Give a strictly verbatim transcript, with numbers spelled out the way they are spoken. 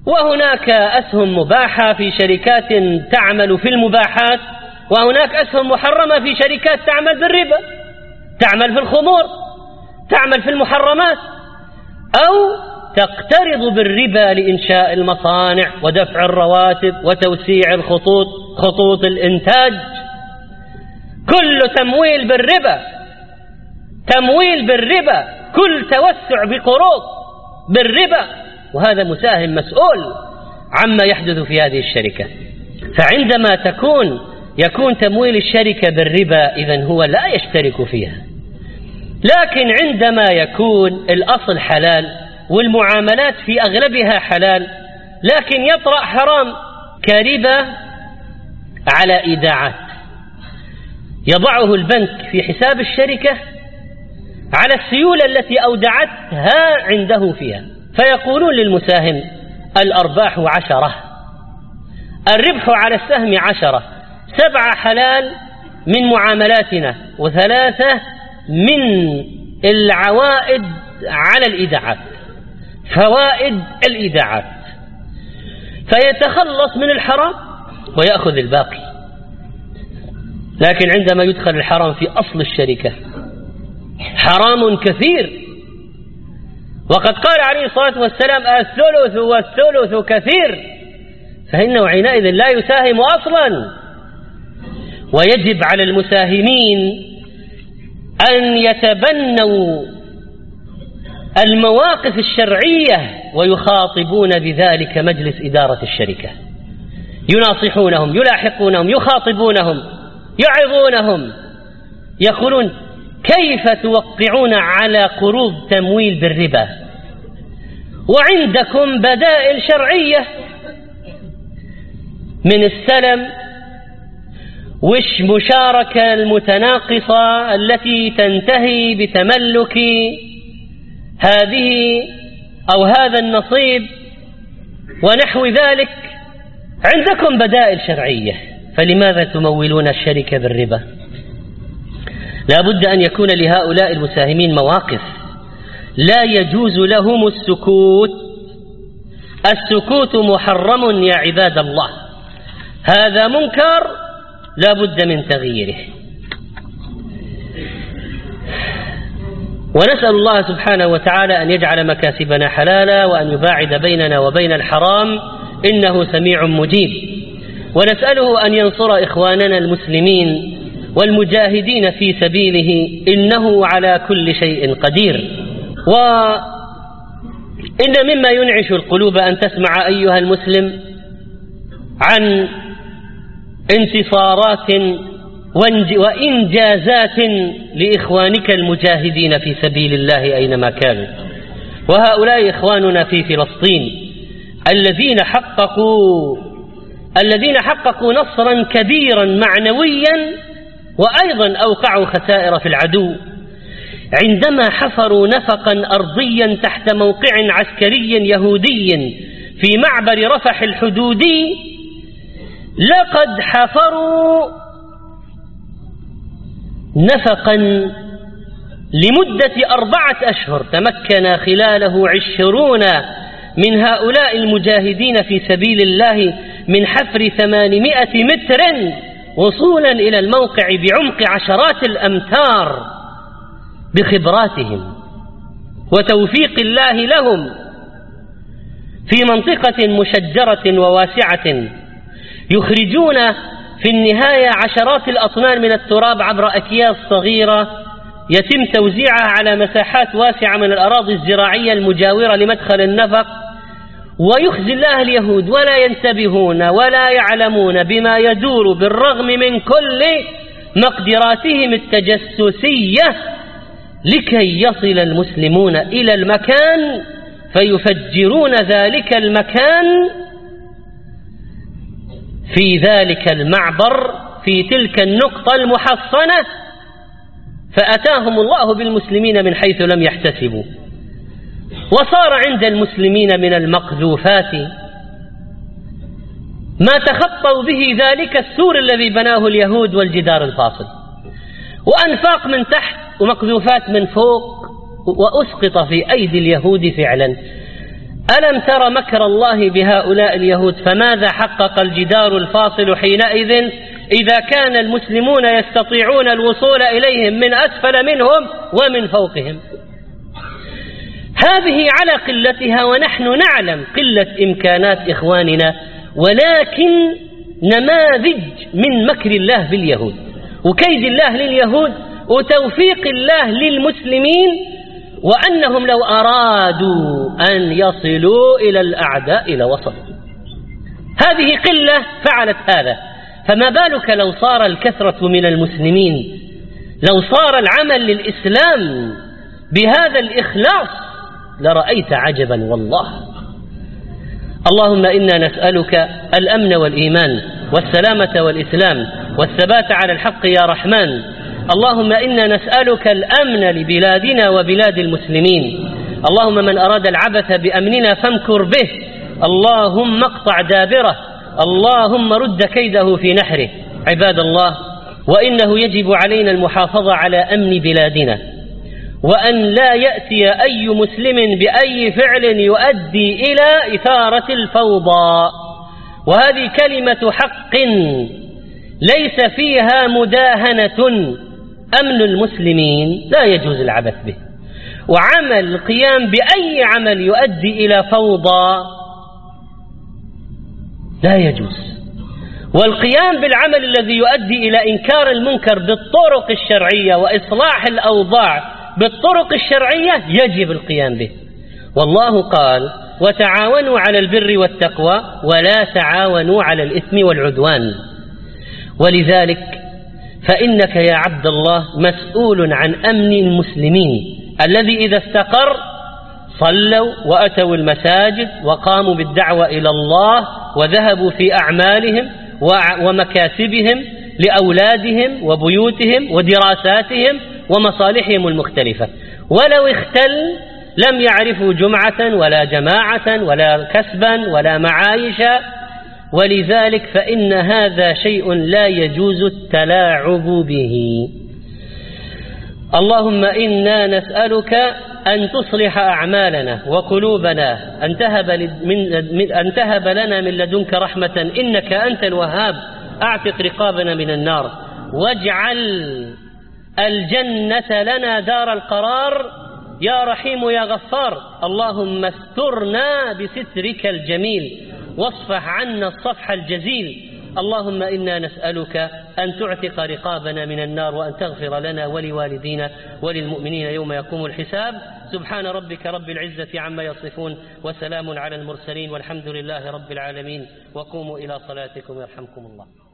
وهناك أسهم مباحة في شركات تعمل في المباحات، وهناك أسهم محرمة في شركات تعمل بالربا، تعمل في الخمور، تعمل في المحرمات، أو تقترض بالربا لإنشاء المصانع ودفع الرواتب وتوسيع الخطوط، خطوط الإنتاج، كل تمويل بالربا، تمويل بالربا، كل توسع بقروض بالربا، وهذا مساهم مسؤول عما يحدث في هذه الشركة. فعندما تكون يكون تمويل الشركة بالربا إذن هو لا يشترك فيها. لكن عندما يكون الأصل حلال والمعاملات في أغلبها حلال لكن يطرأ حرام كربا على إيداعات، يضعه البنك في حساب الشركة على السيولة التي أودعتها عنده فيها، فيقولون للمساهم الأرباح عشرة، الربح على السهم عشرة، سبعة حلال من معاملاتنا وثلاثة من العوائد على الإيداعات، فوائد الإيداعات، فيتخلص من الحرام ويأخذ الباقي. لكن عندما يدخل الحرام في أصل الشركة حرام كثير، وقد قال عليه الصلاة والسلام الثلث والثلث كثير، فإنه حينئذ لا يساهم أصلا. ويجب على المساهمين أن يتبنوا المواقف الشرعية ويخاطبون بذلك مجلس إدارة الشركة، يناصحونهم، يلاحقونهم، يخاطبونهم، يعظونهم، يقولون كيف توقعون على قروض تمويل بالربا وعندكم بدائل شرعية من السلم والمشاركة المتناقصة التي تنتهي بتملك هذه أو هذا النصيب ونحو ذلك، عندكم بدائل شرعية، فلماذا تمولون الشركة بالربا؟ لا بد أن يكون لهؤلاء المساهمين مواقف، لا يجوز لهم السكوت، السكوت محرم يا عباد الله، هذا منكر لا بد من تغييره. ونسأل الله سبحانه وتعالى أن يجعل مكاسبنا حلالا وأن يباعد بيننا وبين الحرام، إنه سميع مجيب. ونسأله أن ينصر إخواننا المسلمين والمجاهدين في سبيله، إنه على كل شيء قدير. وإن مما ينعش القلوب أن تسمع أيها المسلم عن انتصارات وإنجازات لإخوانك المجاهدين في سبيل الله أينما كانوا، وهؤلاء إخواننا في فلسطين الذين حققوا الذين حققوا نصرا كبيرا معنويا، وأيضا أوقعوا خسائر في العدو عندما حفروا نفقا أرضيا تحت موقع عسكري يهودي في معبر رفح الحدودي. لقد حفروا نفقا لمدة أربعة أشهر تمكن خلاله عشرون من هؤلاء المجاهدين في سبيل الله من حفر ثمانمائة متر وصولا إلى الموقع بعمق عشرات الأمتار بخبراتهم وتوفيق الله لهم في منطقة مشجرة وواسعة، يخرجون في النهاية عشرات الأطنان من التراب عبر أكياس صغيرة يتم توزيعها على مساحات واسعة من الأراضي الزراعية المجاورة لمدخل النفق، ويخزي الله اليهود ولا ينتبهون ولا يعلمون بما يدور بالرغم من كل مقدراتهم التجسسية لكي يصل المسلمون إلى المكان فيفجرون ذلك المكان في ذلك المعبر في تلك النقطة المحصنة، فأتاهم الله بالمسلمين من حيث لم يحتسبوا، وصار عند المسلمين من المقذوفات ما تخطوا به ذلك السور الذي بناه اليهود والجدار الفاصل، وأنفاق من تحت ومقذوفات من فوق، وأسقط في أيدي اليهود فعلا ألم تر مكر الله بهؤلاء اليهود فماذا حقق الجدار الفاصل حينئذ إذا كان المسلمون يستطيعون الوصول إليهم من أسفل منهم ومن فوقهم. هذه على قلتها، ونحن نعلم قلة إمكانات إخواننا، ولكن نماذج من مكر الله باليهود وكيد الله لليهود وتوفيق الله للمسلمين، وأنهم لو أرادوا أن يصلوا إلى الأعداء لوصلوا. هذه قلة فعلت هذا، فما بالك لو صار الكثرة من المسلمين، لو صار العمل للإسلام بهذا الإخلاص لرأيت عجبا والله. اللهم إنا نسألك الأمن والإيمان والسلامة والإسلام والثبات على الحق يا رحمن. اللهم إنا نسألك الأمن لبلادنا وبلاد المسلمين. اللهم من أراد العبث بأمننا فامكر به، اللهم اقطع دابره، اللهم رد كيده في نحره. عباد الله، وإنه يجب علينا المحافظة على أمن بلادنا، وأن لا يأتي أي مسلم بأي فعل يؤدي إلى إثارة الفوضى، وهذه كلمة حق ليس فيها مداهنة. أمن المسلمين لا يجوز العبث به، وعمل القيام بأي عمل يؤدي إلى فوضى لا يجوز، والقيام بالعمل الذي يؤدي إلى إنكار المنكر بالطرق الشرعية وإصلاح الأوضاع بالطرق الشرعية يجب القيام به. والله قال: وتعاونوا على البر والتقوى ولا تعاونوا على الإثم والعدوان. ولذلك فإنك يا عبد الله مسؤول عن أمن المسلمين الذي إذا استقر صلوا وأتوا المساجد وقاموا بالدعوة إلى الله وذهبوا في أعمالهم ومكاسبهم لأولادهم وبيوتهم ودراساتهم ومصالحهم المختلفة. ولو اختل لم يعرفوا جمعة ولا جماعة ولا كسبا ولا معايشا. ولذلك فإن هذا شيء لا يجوز التلاعب به. اللهم إنا نسألك أن تصلح أعمالنا وقلوبنا، أن تهب, من أن تهب لنا من لدنك رحمة إنك أنت الوهاب. أعتق رقابنا من النار، واجعل الجنة لنا دار القرار يا رحيم يا غفار. اللهم استرنا بسترك الجميل واصفح عنا الصفح الجزيل. اللهم إنا نسألك أن تعتق رقابنا من النار، وأن تغفر لنا ولوالدينا وللمؤمنين يوم يقوم الحساب. سبحان ربك رب العزة عما يصفون، وسلام على المرسلين، والحمد لله رب العالمين. وقوموا إلى صلاتكم يرحمكم الله.